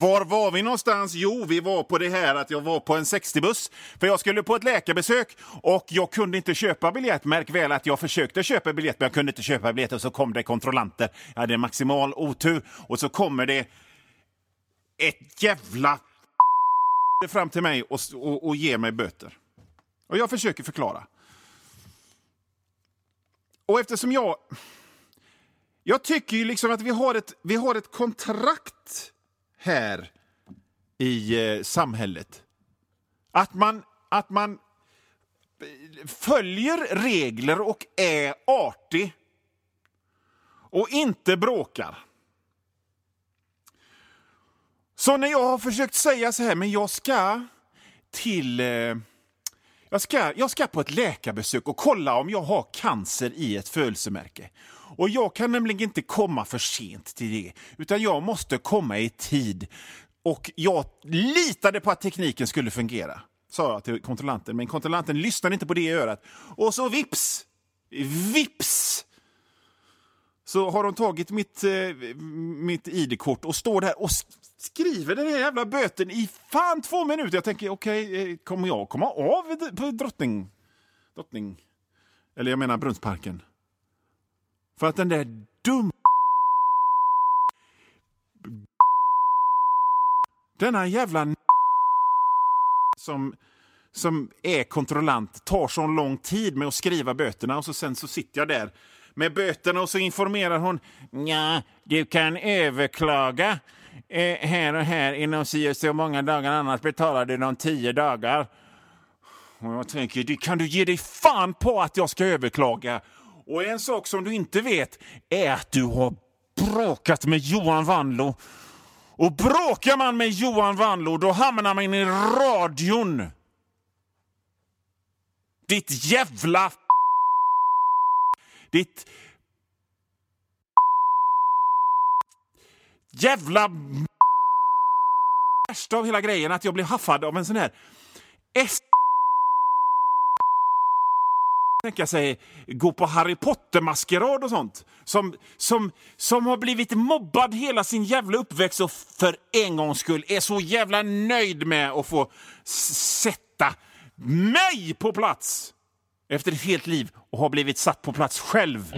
Var var vi någonstans? Jo, vi var på det här att jag var på en 60-buss. För jag skulle på ett läkarbesök och jag kunde inte köpa biljett. Märk väl att jag försökte köpa biljett men jag kunde inte köpa biljett. Och så kom det kontrollanter. Jag hade maximal otur. Och så kommer det ett jävla fram till mig och ger mig böter. Och jag försöker förklara. Och eftersom jag tycker ju liksom att vi har ett kontrakt här i samhället. Att man följer regler och är artig och inte bråkar. Så när jag har försökt säga så här, men jag ska på ett läkarbesök och kolla om jag har cancer i ett födelsemärke. Och jag kan nämligen inte komma för sent till det, utan jag måste komma i tid. Och jag litade på att tekniken skulle fungera, sa jag till kontrollanten. Men kontrollanten lyssnade inte på det i örat. Och så vips! Så har de tagit mitt ID-kort och står där och skriver den här jävla böten i fan 2 minuter. Jag tänker, okej, kommer jag komma av på Drottning? Eller jag menar Brunnsparken. För att den där denna jävla som är kontrollant tar så lång tid med att skriva böterna. Och sen så sitter jag där med böterna och så informerar hon. Ja, du kan överklaga här och här inom så många dagar, annars betalar du de 10 dagar. Och jag tänker, kan du ge dig fan på att jag ska överklaga? Och en sak som du inte vet är att du har bråkat med Johan Wanlo. Och bråkar man med Johan Wanlo, då hamnar man i radion. Ditt jävla värsta av hela grejen att jag blev haffad av en sån här tänka sig gå på Harry Potter-maskerad och sånt. Som har blivit mobbad hela sin jävla uppväxt och för en gångs skull är så jävla nöjd med att få sätta mig på plats efter ett helt liv och har blivit satt på plats själv.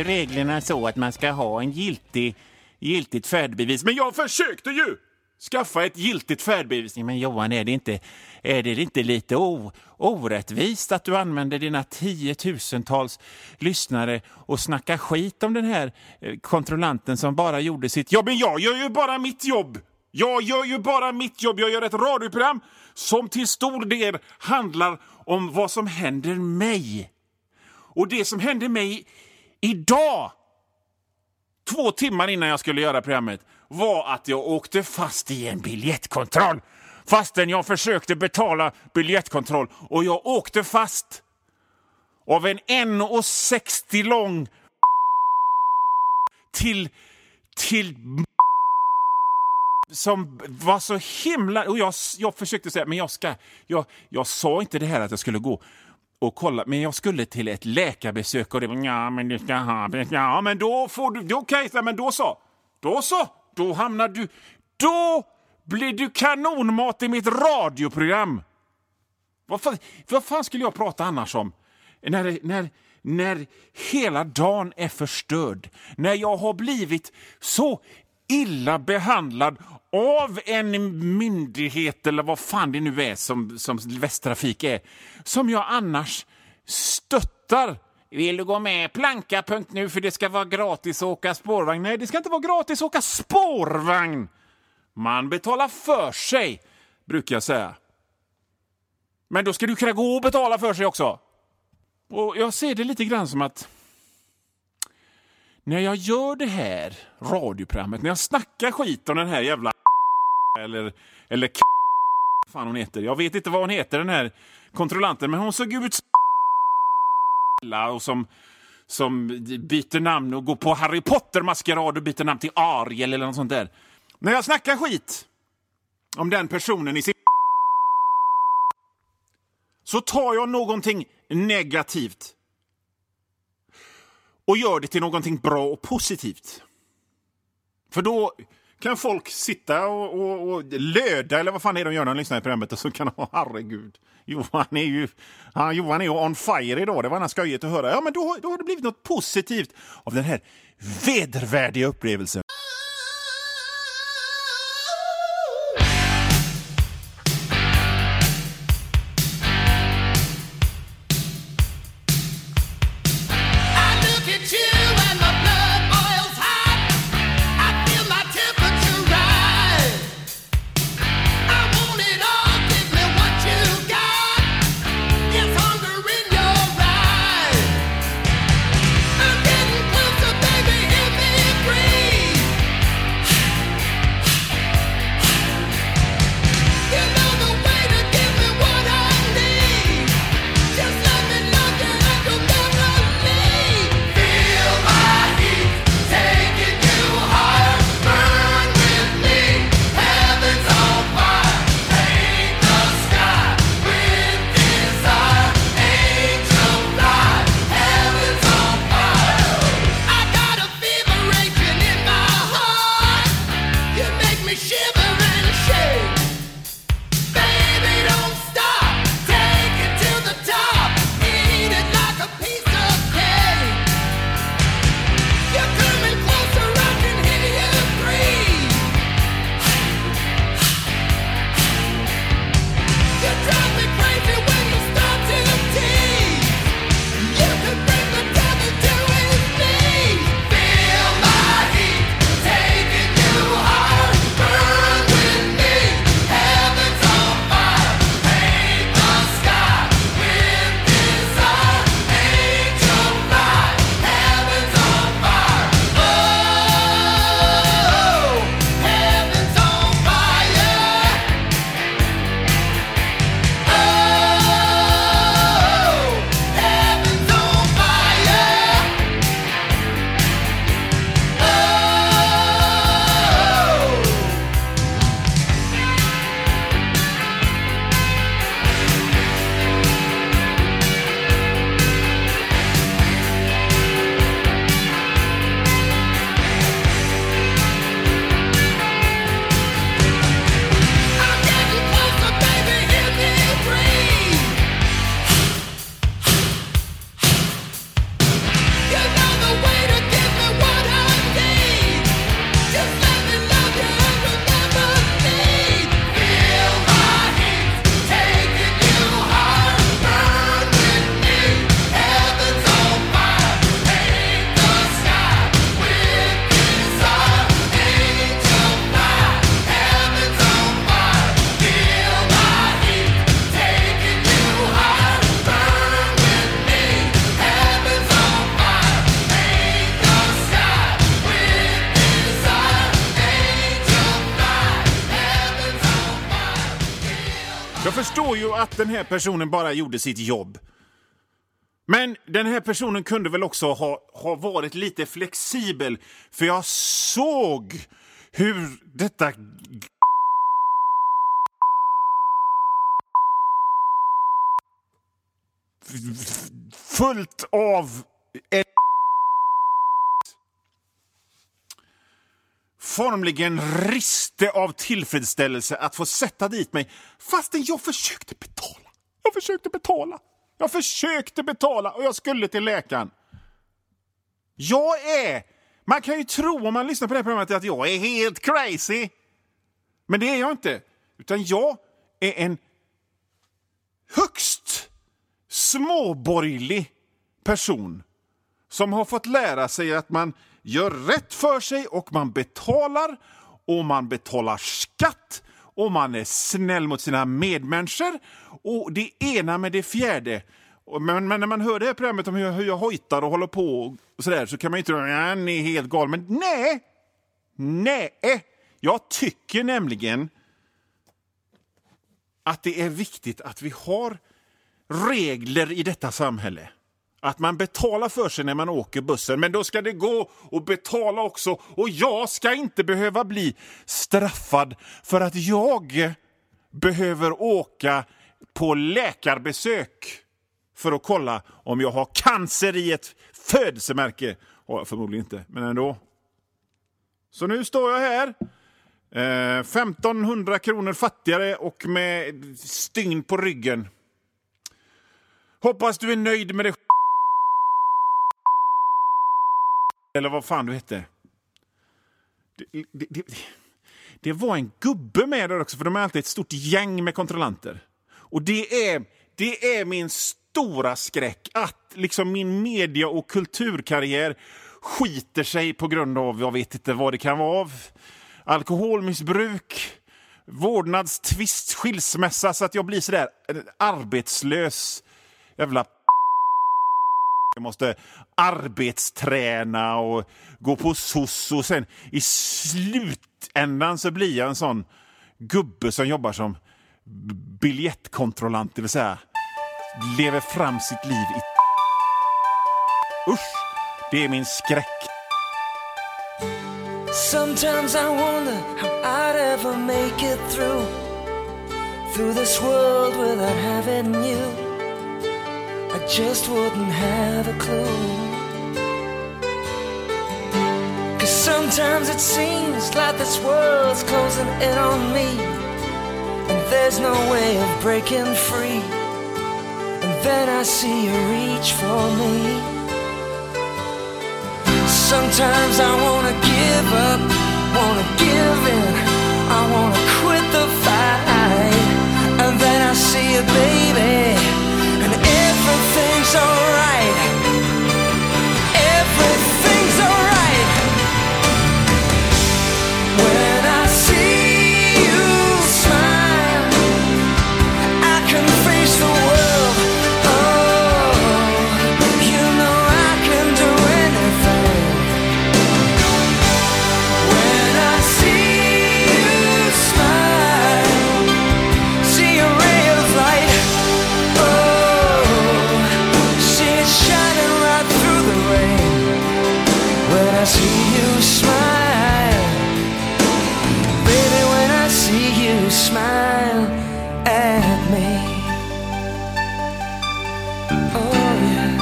ju reglerna så att man ska ha en giltigt färdbevis. Men jag försökte ju skaffa ett giltigt färdbevis. Men Johan, är det inte lite orättvist att du använder dina 10 000-tals lyssnare och snackar skit om den här kontrollanten som bara gjorde sitt jobb? Men jag gör ju bara mitt jobb. Jag gör ett radioprogram som till stor del handlar om vad som händer mig. Och det som hände mig idag, 2 timmar innan jag skulle göra programmet, var att jag åkte fast i en biljettkontroll. Fastän jag försökte betala biljettkontroll. Och jag åkte fast av en 1,60 lång till som var så himla... Och jag försökte säga, men jag sa inte det här att jag skulle gå och kolla, men jag skulle till ett läkarbesök och det var, ja men du ska ha, ja men då får du, okej, men då hamnar du, då blir du kanonmat i mitt radioprogram. Vad fan skulle jag prata annars om? När hela dagen är förstörd, när jag har blivit så illa behandlad av en myndighet eller vad fan det nu är som Västtrafik är, som jag annars stöttar. Vill du gå med planka.nu för det ska vara gratis att åka spårvagn? Nej, det ska inte vara gratis att åka spårvagn. Man betalar för sig, brukar jag säga. Men då ska du kunna gå och betala för sig också. Och jag ser det lite grann som att när jag gör det här radioprogrammet, när jag snackar skit om den här jävla eller fan hon heter. Jag vet inte vad hon heter, den här kontrollanten, men hon såg ut och som byter namn och går på Harry Potter-maskerad och byter namn till Ariel eller något sånt där. När jag snackar skit om den personen i sin så tar jag någonting negativt och gör det till någonting bra och positivt. För då kan folk sitta och löda, eller vad fan är de gör när de lyssnar på programmet, och så kan de, herregud, Johan är ju on fire idag, det var nästan skojigt att höra. Ja, men då har det blivit något positivt av den här vedervärdiga upplevelsen. Breathe. Jag förstår ju att den här personen bara gjorde sitt jobb. Men den här personen kunde väl också ha varit lite flexibel. För jag såg hur detta... fullt av... formligen riste av tillfredsställelse att få sätta dit mig fastän jag försökte betala. Jag försökte betala och jag skulle till läkaren. Man kan ju tro om man lyssnar på det här programmet att jag är helt crazy. Men det är jag inte. Utan jag är en högst småborgerlig person som har fått lära sig att man gör rätt för sig och man betalar skatt och man är snäll mot sina medmänniskor och det ena med det fjärde. Men när man hör det här programmet om hur jag hojtar och håller på och sådär så kan man ju tro att ni är helt gal. Men nej, jag tycker nämligen att det är viktigt att vi har regler i detta samhälle. Att man betalar för sig när man åker bussen. Men då ska det gå och betala också. Och jag ska inte behöva bli straffad för att jag behöver åka på läkarbesök för att kolla om jag har cancer i ett födelsemärke. Förmodligen inte, men ändå. Så nu står jag här. 1500 kronor fattigare och med stygn på ryggen. Hoppas du är nöjd med det. Eller vad fan du hette. Det var en gubbe med där också. För de är alltid ett stort gäng med kontrollanter. Och det är min stora skräck. Att liksom min media- och kulturkarriär skiter sig på grund av, jag vet inte vad det kan vara av. Alkoholmissbruk, vårdnadstvist, skilsmässa. Så att jag blir sådär arbetslös. Jävla... Jag måste arbetsträna och gå på SOS och sen i slutändan så blir jag en sån gubbe som jobbar som biljettkontrollant, det vill säga lever fram sitt liv i... Usch, det är min skräck. Sometimes I wonder how I'd ever make it through this world without having you. I just wouldn't have a clue. 'Cause sometimes it seems like this world's closing in on me, and there's no way of breaking free. And then I see you reach for me. Sometimes I wanna give up, wanna give in, I wanna quit the fight. And then I see you, baby, and everything's alright. Everything's alright. When I see you smile, I can face the world. Oh, you know I can do anything. When I see you smile, see a ray of light. Oh, see it shining right through the rain. When I see you smile, baby, when I see you smile at me. Oh yeah.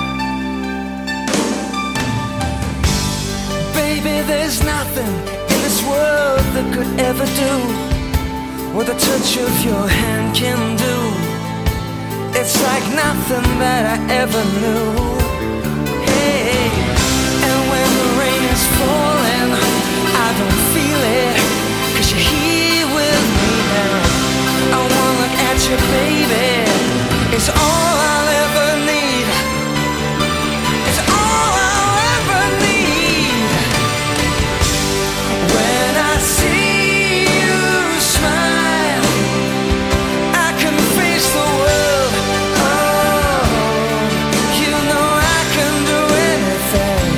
Baby, there's nothing in this world that could ever do what the touch of your hand can do. It's like nothing that I ever knew. Hey, and when the rain is falling, I don't feel it, 'cause you're here with me now. I wanna look at you, baby. It's all I'll ever need. It's all I'll ever need. When I see you smile, I can face the world. Oh, you know I can do anything.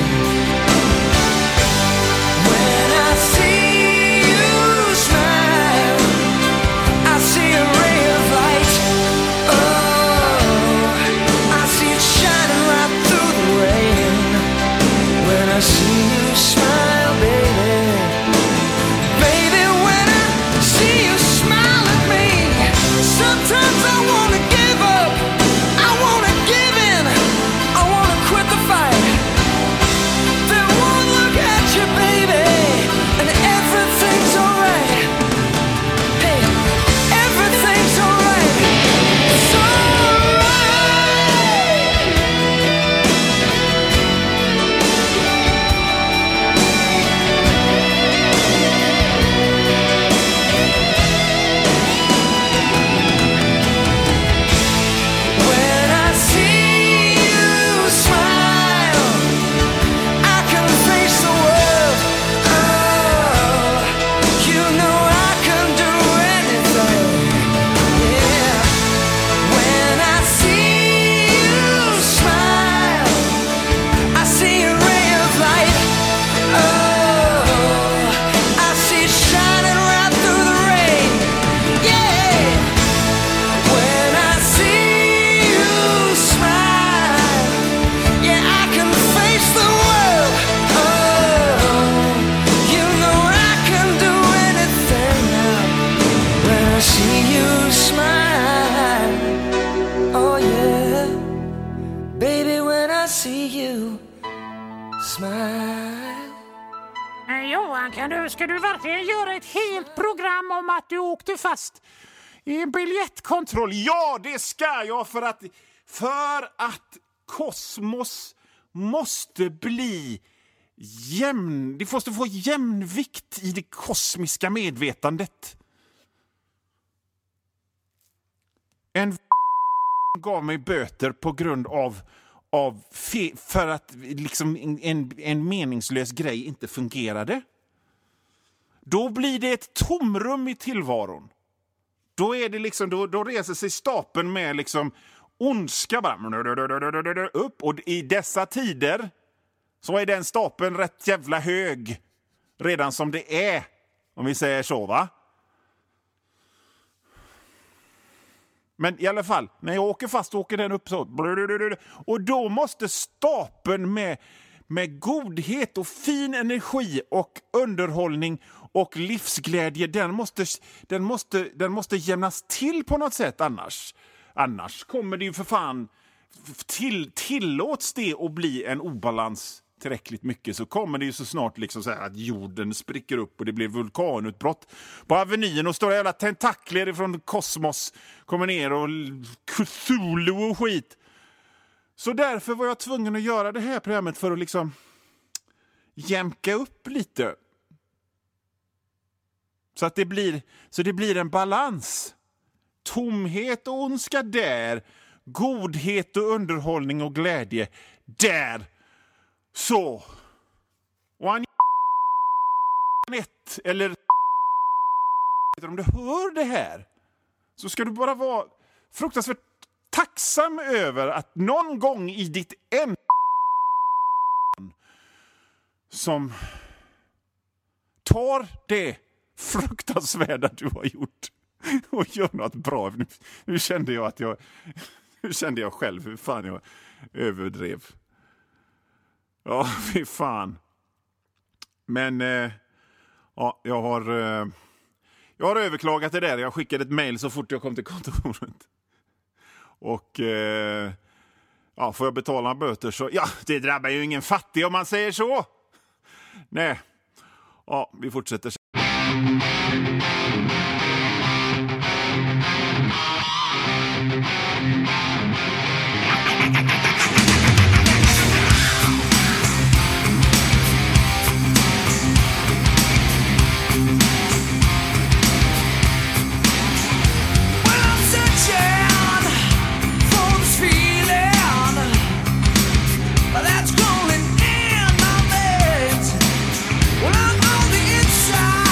When I see you smile, I see a ray of light. Ska du verkligen göra ett helt program om att du åkte fast i en biljettkontroll? Ja, det ska jag, för att kosmos måste bli jämn. Det måste få jämnvikt i det kosmiska medvetandet. En gav mig böter på grund av för att liksom en meningslös grej inte fungerade. Då blir det ett tomrum i tillvaron. Då är det liksom, då reser sig stapeln med liksom ondska bara upp, och i dessa tider så är den stapeln rätt jävla hög redan som det är, om vi säger så, va? Men i alla fall, när jag åker fast åker den upp så. Och då måste stapeln med godhet och fin energi och underhållning och livsglädje, den måste jämnas till på något sätt, annars kommer det ju för fan tillåts det att bli en obalans tillräckligt mycket, så kommer det ju så snart liksom så här att jorden spricker upp och det blir vulkanutbrott på Avenyn och stora jävla tentakler från kosmos kommer ner och Cthulhu och skit. Så därför var jag tvungen att göra det här programmet för att liksom jämka upp lite. Så att det blir en balans. Tomhet och ondska där. Godhet och underhållning och glädje där. Så. Och han eller om du hör det här, så ska du bara vara fruktansvärt tacksam över att någon gång i ditt som tar det fruktansvärda du har gjort och gör något bra. Nu kände jag själv hur fan jag överdrev. Ja, fy fan. Men ja, jag har överklagat det där. Jag skickade ett mejl så fort jag kom till kontoret. Och ja, får jag betala böter så... Ja, det drabbar ju ingen fattig om man säger så. Nej. Ja, vi fortsätter. That's growing in my veins. Well, I'm on the inside.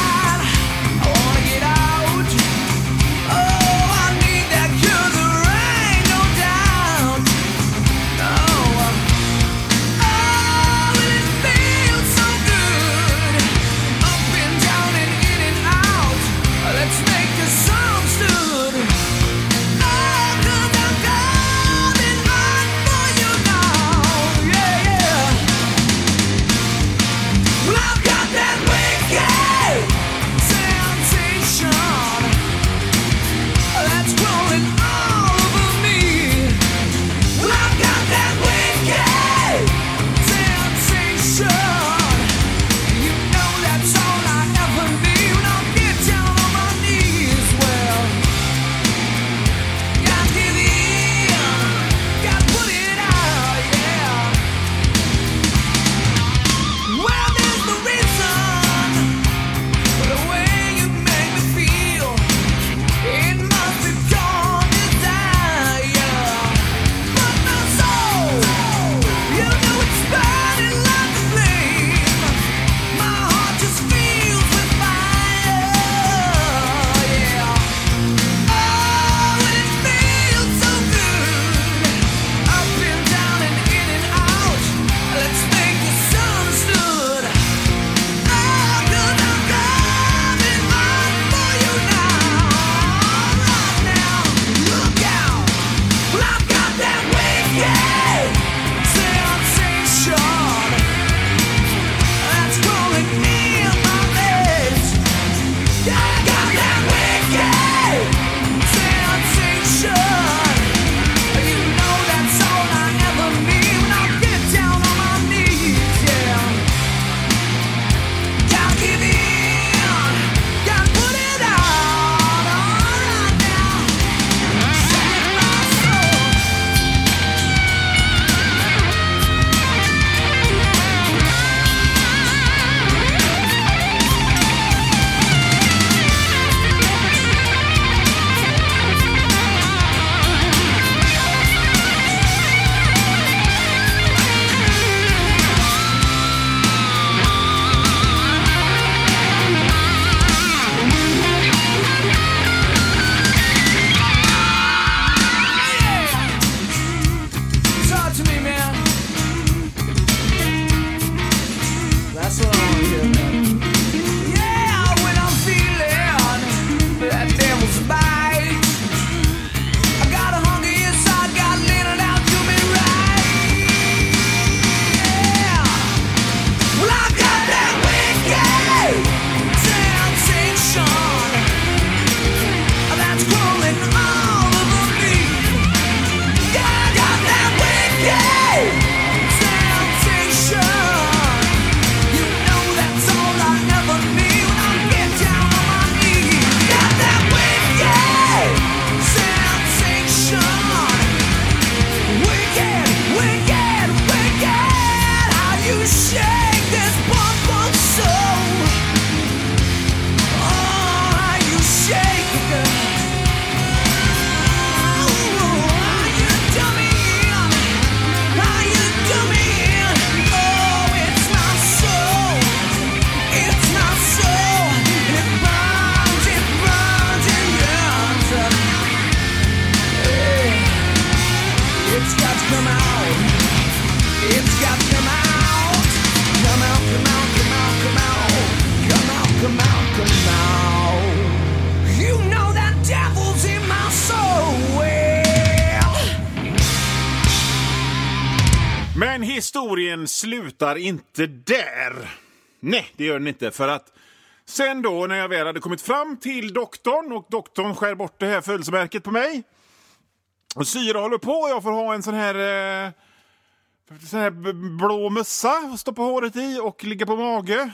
historien slutar inte där. Nej, det gör den inte. För att sen då när jag väl hade kommit fram till doktorn och doktorn skär bort det här födelsemärket på mig och syra håller på och jag får ha en sån här blå mössa att stoppa håret i och ligga på mage.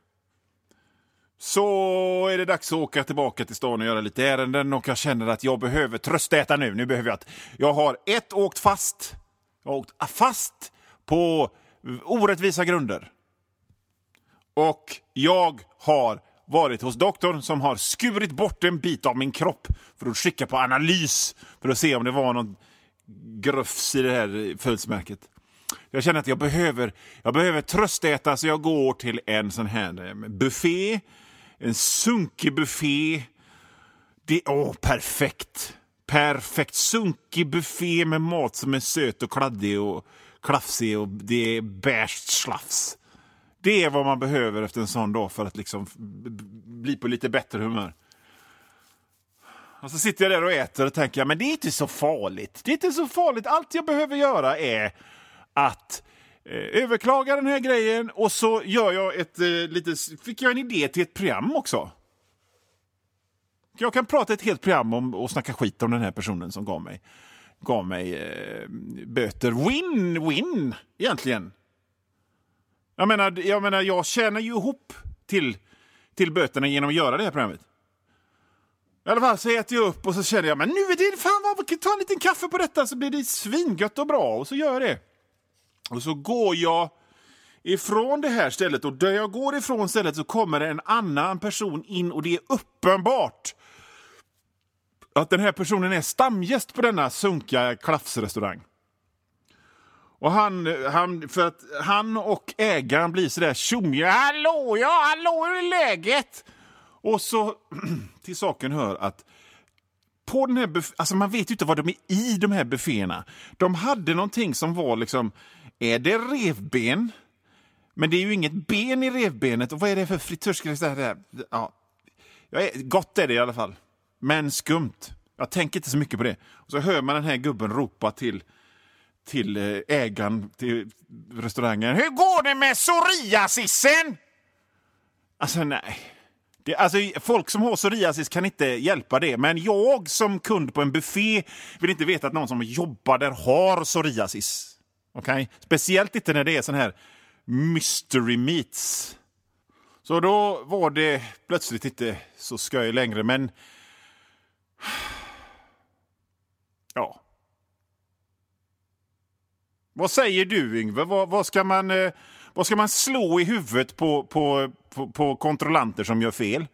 Så är det dags att åka tillbaka till stan och göra lite ärenden och jag känner att jag behöver tröstäta nu. Nu behöver jag att jag har åkt fast. Jag har åkt fast på orättvisa grunder. Och jag har varit hos doktorn som har skurit bort en bit av min kropp för att skicka på analys för att se om det var någon grufs i det här födelsemärket. Jag känner att jag behöver tröstäta så jag går till en sån här buffé. En sunkig buffé. Perfekt. Perfekt sunkig buffé med mat som är söt och kladdig och klafsig och det är bärst slafs. Det är vad man behöver efter en sån dag för att liksom bli på lite bättre humör. Och så sitter jag där och äter och tänker men det är inte så farligt. Det är inte så farligt. Allt jag behöver göra är att överklaga den här grejen och så gör jag fick jag en idé till ett program också. Jag kan prata ett helt program om och snacka skit om den här personen som gav mig böter. Win egentligen. Jag menar jag tjänar ju ihop till böterna genom att göra det här programmet. I alla fall så äter jag upp och så känner jag men nu är det fan vad kan ta en liten kaffe på detta så blir det svingött och bra och så gör jag det. Och så går jag ifrån det här stället och där jag går ifrån stället så kommer en annan person in och det är uppenbart att den här personen är stamgäst på denna sunkiga klaffsrestaurang. Och för att han och ägaren blir sådär tjommiga. Hallå, hur är läget? Och så till saken hör att på den här alltså man vet ju inte vad de är i de här bufféerna. De hade någonting som var liksom, är det revben? Men det är ju inget ben i revbenet. Och vad är det för fritörsgrej? Ja, gott är det i alla fall. Men skumt. Jag tänker inte så mycket på det. Och så hör man den här gubben ropa till ägaren till restaurangen. Hur går det med psoriasisen? Alltså nej. Folk som har psoriasis kan inte hjälpa det. Men jag som kund på en buffé vill inte veta att någon som jobbar där har psoriasis. Okej? Speciellt inte när det är sån här mystery meats. Så då var det plötsligt inte så skoj längre. Men ja. Vad säger du, Yngve? Vad ska man slå i huvudet på kontrollanter som gör fel?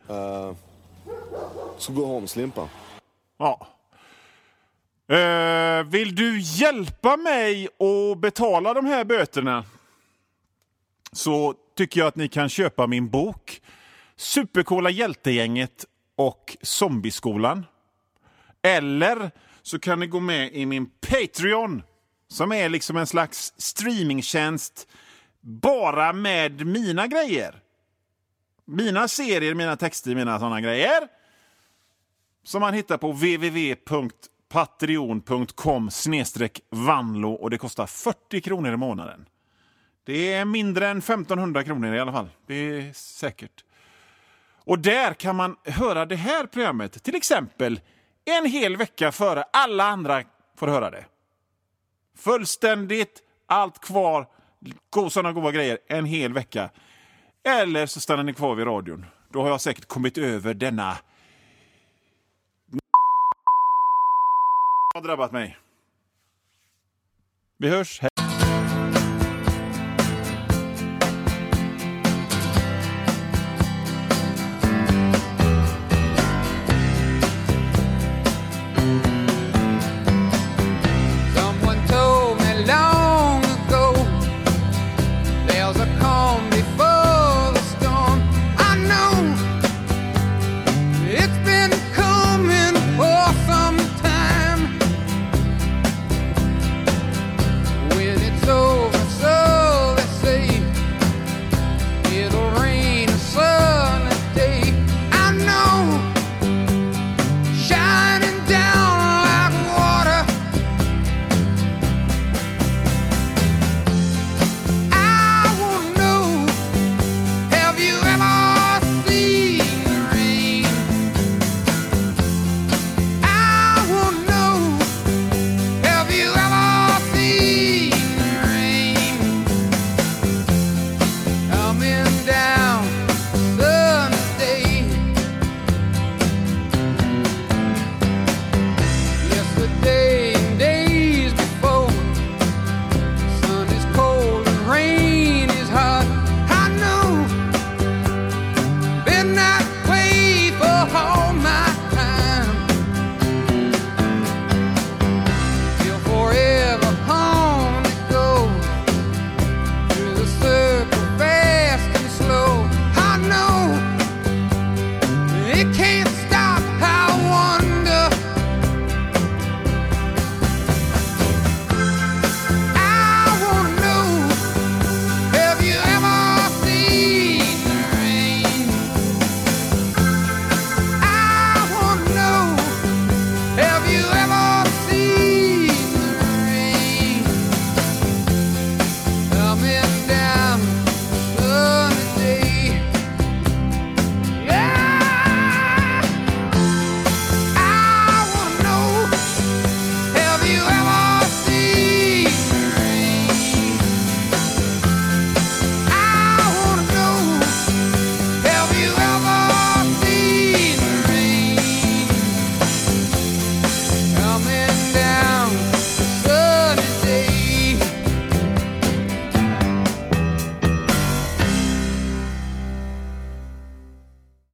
Så gå hem, slimpa. Ja. Vill du hjälpa mig att betala de här böterna? Så tycker jag att ni kan köpa min bok Supercoola hjältegänget och Zombieskolan. Eller så kan ni gå med i min Patreon som är liksom en slags streamingtjänst bara med mina grejer. Mina serier, mina texter, mina sådana grejer. Som man hittar på www.patreon.com/vanlo och det kostar 40 kronor i månaden. Det är mindre än 1500 kronor i alla fall. Det är säkert. Och där kan man höra det här programmet. Till exempel en hel vecka före alla andra får höra det. Fullständigt, allt kvar, sådana goda grejer, en hel vecka. Eller så stannar ni kvar vid radion. Då har jag säkert kommit över denna har drabbat mig. Vi hörs.